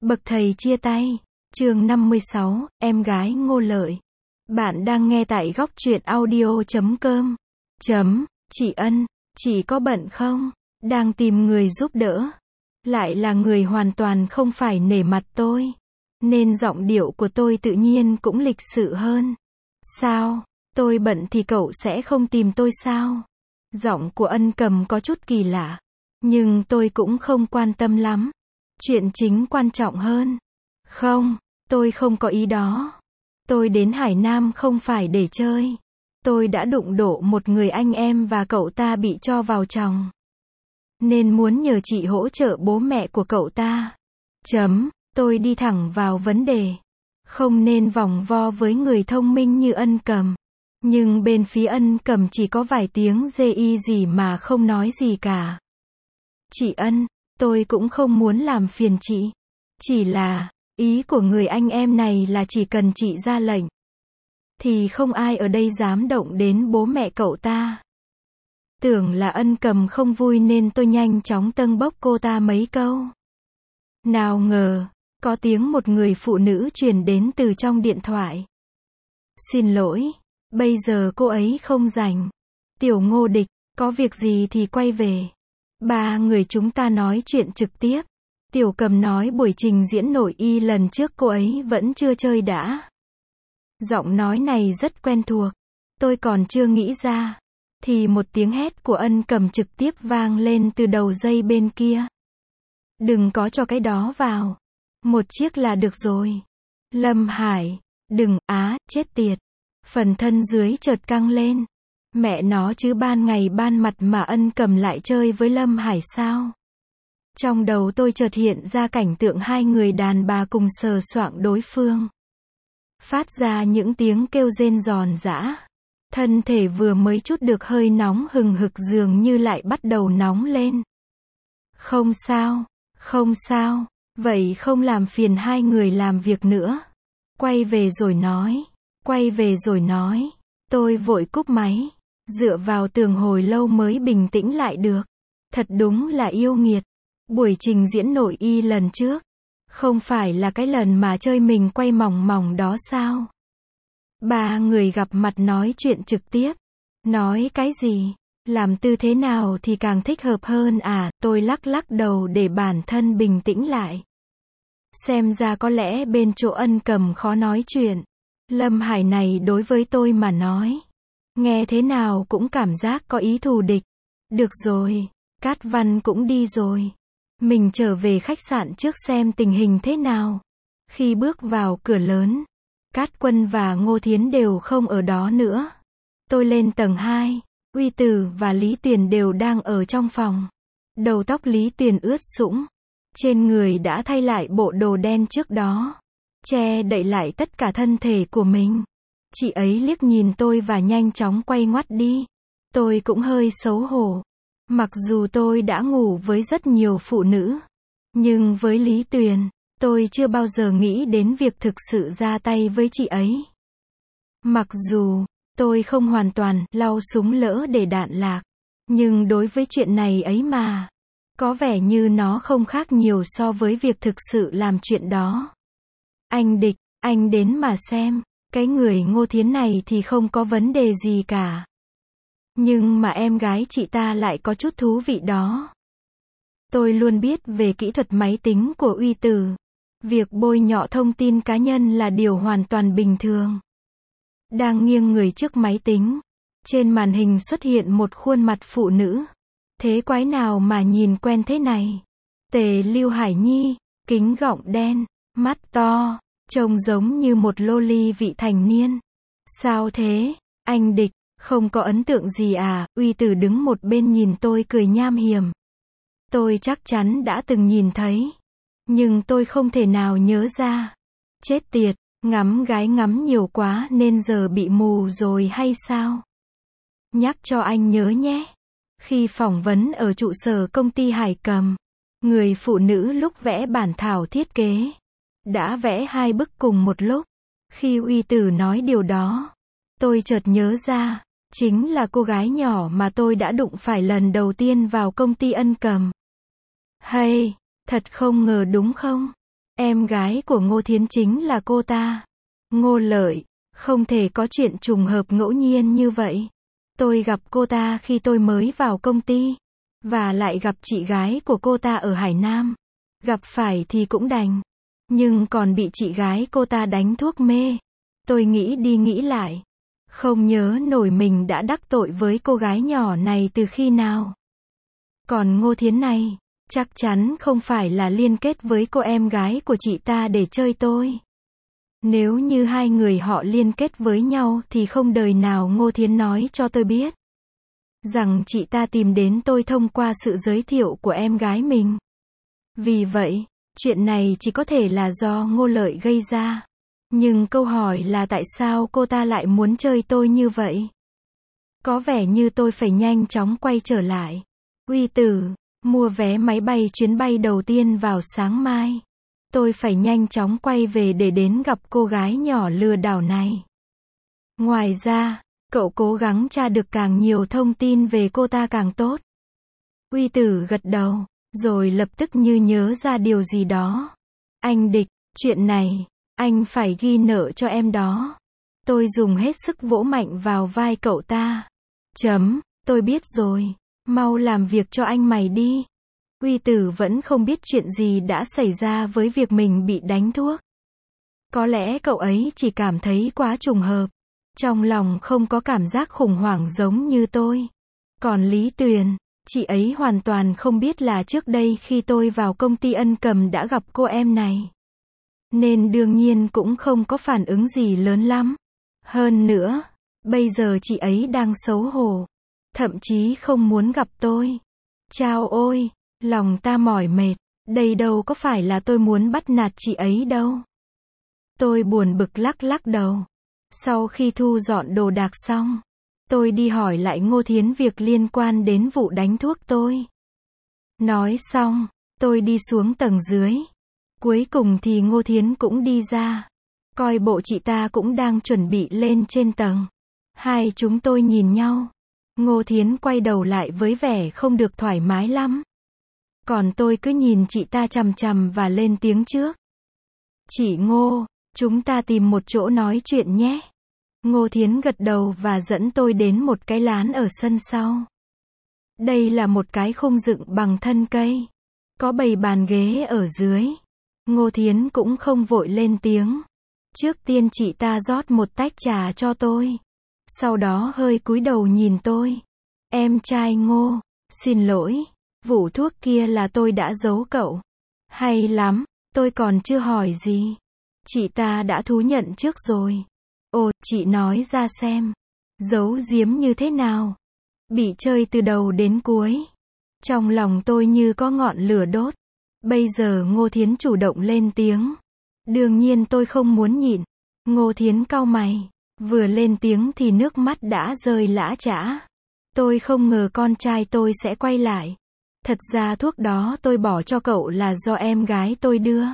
Bậc thầy chia tay. Chương 56, em gái Ngô Lợi. Bạn đang nghe tại góc truyện audio.com. Chị Ân, chị có bận không? Đang tìm người giúp đỡ. Lại là người hoàn toàn không phải nể mặt tôi. Nên giọng điệu của tôi tự nhiên cũng lịch sự hơn. Sao? Tôi bận thì cậu sẽ không tìm tôi sao? Giọng của Ân Cầm có chút kỳ lạ. Nhưng tôi cũng không quan tâm lắm. Chuyện chính quan trọng hơn. Không, tôi không có ý đó. Tôi đến Hải Nam không phải để chơi. Tôi đã đụng độ một người anh em và cậu ta bị cho vào chồng. Nên muốn nhờ chị hỗ trợ bố mẹ của cậu ta. Tôi đi thẳng vào vấn đề. Không nên vòng vo với người thông minh như Ân Cầm. Nhưng bên phía Ân Cầm chỉ có vài tiếng dê y gì mà không nói gì cả. Chị Ân, tôi cũng không muốn làm phiền chị. Chỉ là, ý của người anh em này là chỉ cần chị ra lệnh. Thì không ai ở đây dám động đến bố mẹ cậu ta. Tưởng là Ân Cầm không vui nên tôi nhanh chóng tâng bốc cô ta mấy câu. Nào ngờ, có tiếng một người phụ nữ truyền đến từ trong điện thoại. Xin lỗi, bây giờ cô ấy không rảnh. Tiểu Ngô Địch, có việc gì thì quay về. Ba người chúng ta nói chuyện trực tiếp. Tiểu Cầm nói buổi trình diễn nội y lần trước cô ấy vẫn chưa chơi đã. Giọng nói này rất quen thuộc. Tôi còn chưa nghĩ ra. Thì một tiếng hét của Ân Cầm trực tiếp vang lên từ đầu dây bên kia. Đừng có cho cái đó vào. Một chiếc là được rồi. Lâm Hải. Đừng, chết tiệt. Phần thân dưới chợt căng lên. Mẹ nó chứ ban ngày ban mặt mà Ân Cầm lại chơi với Lâm Hải sao? Trong đầu tôi chợt hiện ra cảnh tượng hai người đàn bà cùng sờ soạng đối phương. Phát ra những tiếng kêu rên giòn giã. Thân thể vừa mới chút được hơi nóng hừng hực dường như lại bắt đầu nóng lên. Không sao, không sao, vậy không làm phiền hai người làm việc nữa. Quay về rồi nói, quay về rồi nói. Tôi vội cúp máy. Dựa vào tường hồi lâu mới bình tĩnh lại được. Thật đúng là yêu nghiệt. Buổi trình diễn nội y lần trước. Không phải là cái lần mà chơi mình quay mỏng mỏng đó sao? Ba người gặp mặt nói chuyện trực tiếp. Nói cái gì? Làm tư thế nào thì càng thích hợp hơn à? Tôi lắc lắc đầu để bản thân bình tĩnh lại. Xem ra có lẽ bên chỗ Ân Cầm khó nói chuyện. Lâm Hải này đối với tôi mà nói. Nghe thế nào cũng cảm giác có ý thù địch. Được rồi, Cát Văn cũng đi rồi. Mình trở về khách sạn trước xem tình hình thế nào. Khi bước vào cửa lớn, Cát Quân và Ngô Thiến đều không ở đó nữa. Tôi lên tầng 2, Uy Tử và Lý Tuyền đều đang ở trong phòng. Đầu tóc Lý Tuyền ướt sũng. Trên người đã thay lại bộ đồ đen trước đó. Che đậy lại tất cả thân thể của mình. Chị ấy liếc nhìn tôi và nhanh chóng quay ngoắt đi. Tôi cũng hơi xấu hổ. Mặc dù tôi đã ngủ với rất nhiều phụ nữ. Nhưng với Lý Tuyền, tôi chưa bao giờ nghĩ đến việc thực sự ra tay với chị ấy. Mặc dù, tôi không hoàn toàn lau súng lỡ để đạn lạc. Nhưng đối với chuyện này ấy mà, có vẻ như nó không khác nhiều so với việc thực sự làm chuyện đó. Anh Địch, anh đến mà xem. Cái người Ngô Thiến này thì không có vấn đề gì cả. Nhưng mà em gái chị ta lại có chút thú vị đó. Tôi luôn biết về kỹ thuật máy tính của Uy Tử. Việc bôi nhọ thông tin cá nhân là điều hoàn toàn bình thường. Đang nghiêng người trước máy tính. Trên màn hình xuất hiện một khuôn mặt phụ nữ. Thế quái nào mà nhìn quen thế này? Tề Lưu Hải Nhi, kính gọng đen, mắt to. Trông giống như một loli vị thành niên. Sao thế? Anh Địch, không có ấn tượng gì à? Uy Tử đứng một bên nhìn tôi cười nham hiểm. Tôi chắc chắn đã từng nhìn thấy. Nhưng tôi không thể nào nhớ ra. Chết tiệt, ngắm gái ngắm nhiều quá nên giờ bị mù rồi hay sao? Nhắc cho anh nhớ nhé. Khi phỏng vấn ở trụ sở công ty Hải Cầm, người phụ nữ lúc vẽ bản thảo thiết kế đã vẽ 2 bức cùng một lúc. Khi Uy Tử nói điều đó, tôi chợt nhớ ra, chính là cô gái nhỏ mà tôi đã đụng phải lần đầu tiên vào công ty Ân Cầm. Hay, thật không ngờ đúng không? Em gái của Ngô Thiến chính là cô ta. Ngô Lợi, không thể có chuyện trùng hợp ngẫu nhiên như vậy. Tôi gặp cô ta khi tôi mới vào công ty, và lại gặp chị gái của cô ta ở Hải Nam. Gặp phải thì cũng đành, nhưng còn bị chị gái cô ta đánh thuốc mê. Tôi nghĩ đi nghĩ lại, không nhớ nổi mình đã đắc tội với cô gái nhỏ này từ khi nào. Còn Ngô Thiến này, chắc chắn không phải là liên kết với cô em gái của chị ta để chơi tôi. Nếu như hai người họ liên kết với nhau thì không đời nào Ngô Thiến nói cho tôi biết rằng chị ta tìm đến tôi thông qua sự giới thiệu của em gái mình. Vì vậy, chuyện này chỉ có thể là do Ngô Lợi gây ra. Nhưng câu hỏi là tại sao cô ta lại muốn chơi tôi như vậy? Có vẻ như tôi phải nhanh chóng quay trở lại. Uy Tử, mua vé máy bay chuyến bay đầu tiên vào sáng mai. Tôi phải nhanh chóng quay về để đến gặp cô gái nhỏ lừa đảo này. Ngoài ra, cậu cố gắng tra được càng nhiều thông tin về cô ta càng tốt. Uy Tử gật đầu, rồi lập tức như nhớ ra điều gì đó. Anh Địch, chuyện này, anh phải ghi nợ cho em đó. Tôi dùng hết sức vỗ mạnh vào vai cậu ta. Tôi biết rồi, mau làm việc cho anh mày đi. Uy Tử vẫn không biết chuyện gì đã xảy ra với việc mình bị đánh thuốc. Có lẽ cậu ấy chỉ cảm thấy quá trùng hợp. Trong lòng không có cảm giác khủng hoảng giống như tôi. Còn Lý Tuyền, chị ấy hoàn toàn không biết là trước đây khi tôi vào công ty Ân Cầm đã gặp cô em này. Nên đương nhiên cũng không có phản ứng gì lớn lắm. Hơn nữa, bây giờ chị ấy đang xấu hổ. Thậm chí không muốn gặp tôi. Chao ôi, lòng ta mỏi mệt. Đây đâu có phải là tôi muốn bắt nạt chị ấy đâu. Tôi buồn bực lắc lắc đầu. Sau khi thu dọn đồ đạc xong, tôi đi hỏi lại Ngô Thiến việc liên quan đến vụ đánh thuốc tôi. Nói xong, tôi đi xuống tầng dưới. Cuối cùng thì Ngô Thiến cũng đi ra. Coi bộ chị ta cũng đang chuẩn bị lên trên tầng. Hai chúng tôi nhìn nhau. Ngô Thiến quay đầu lại với vẻ không được thoải mái lắm. Còn tôi cứ nhìn chị ta chằm chằm và lên tiếng trước. Chị Ngô, chúng ta tìm một chỗ nói chuyện nhé. Ngô Thiến gật đầu và dẫn tôi đến một cái lán ở sân sau. Đây là một cái khung dựng bằng thân cây. Có bày bàn ghế ở dưới. Ngô Thiến cũng không vội lên tiếng. Trước tiên chị ta rót một tách trà cho tôi. Sau đó hơi cúi đầu nhìn tôi. Em trai Ngô, xin lỗi, vụ thuốc kia là tôi đã giấu cậu. Hay lắm, tôi còn chưa hỏi gì. Chị ta đã thú nhận trước rồi. Ồ, chị nói ra xem. Giấu giếm như thế nào? Bị chơi từ đầu đến cuối. Trong lòng tôi như có ngọn lửa đốt. Bây giờ Ngô Thiến chủ động lên tiếng. Đương nhiên tôi không muốn nhịn. Ngô Thiến cau mày. Vừa lên tiếng thì nước mắt đã rơi lã chã. Tôi không ngờ con trai tôi sẽ quay lại. Thật ra thuốc đó tôi bỏ cho cậu là do em gái tôi đưa.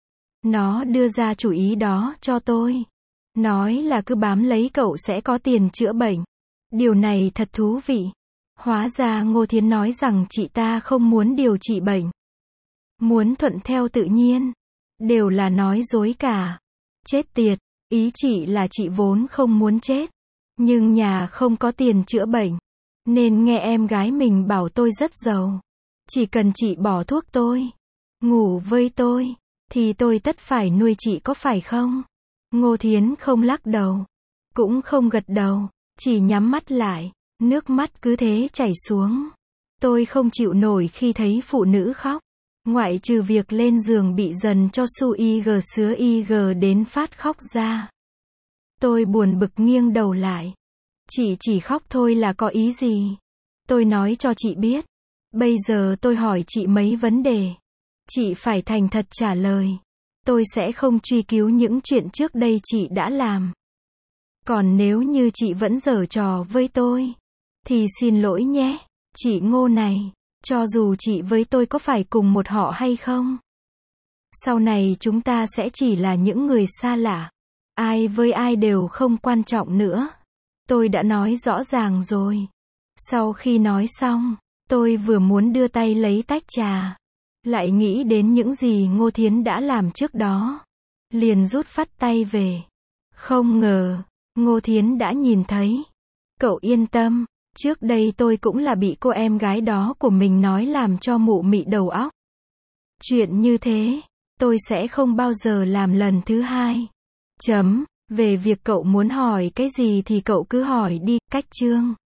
Nó đưa ra chủ ý đó cho tôi. Nói là cứ bám lấy cậu sẽ có tiền chữa bệnh. Điều này thật thú vị. Hóa ra Ngô Thiến nói rằng chị ta không muốn điều trị bệnh. Muốn thuận theo tự nhiên. Đều là nói dối cả. Chết tiệt, ý chị là chị vốn không muốn chết. Nhưng nhà không có tiền chữa bệnh. Nên nghe em gái mình bảo tôi rất giàu. Chỉ cần chị bỏ thuốc tôi, ngủ với tôi, thì tôi tất phải nuôi chị có phải không? Ngô Thiến không lắc đầu, cũng không gật đầu, chỉ nhắm mắt lại, nước mắt cứ thế chảy xuống. Tôi không chịu nổi khi thấy phụ nữ khóc. Ngoại trừ việc lên giường bị dần cho su IG sứa IG đến phát khóc ra. Tôi buồn bực nghiêng đầu lại. Chị chỉ khóc thôi là có ý gì? Tôi nói cho chị biết. Bây giờ tôi hỏi chị mấy vấn đề. Chị phải thành thật trả lời. Tôi sẽ không truy cứu những chuyện trước đây chị đã làm. Còn nếu như chị vẫn giở trò với tôi, thì xin lỗi nhé, chị Ngô này, cho dù chị với tôi có phải cùng một họ hay không. Sau này chúng ta sẽ chỉ là những người xa lạ. Ai với ai đều không quan trọng nữa. Tôi đã nói rõ ràng rồi. Sau khi nói xong, tôi vừa muốn đưa tay lấy tách trà. Lại nghĩ đến những gì Ngô Thiến đã làm trước đó. Liền rút phắt tay về. Không ngờ, Ngô Thiến đã nhìn thấy. Cậu yên tâm, trước đây tôi cũng là bị cô em gái đó của mình nói làm cho mụ mị đầu óc. Chuyện như thế, tôi sẽ không bao giờ làm lần thứ hai. Về việc cậu muốn hỏi cái gì thì cậu cứ hỏi đi, Cách Trương.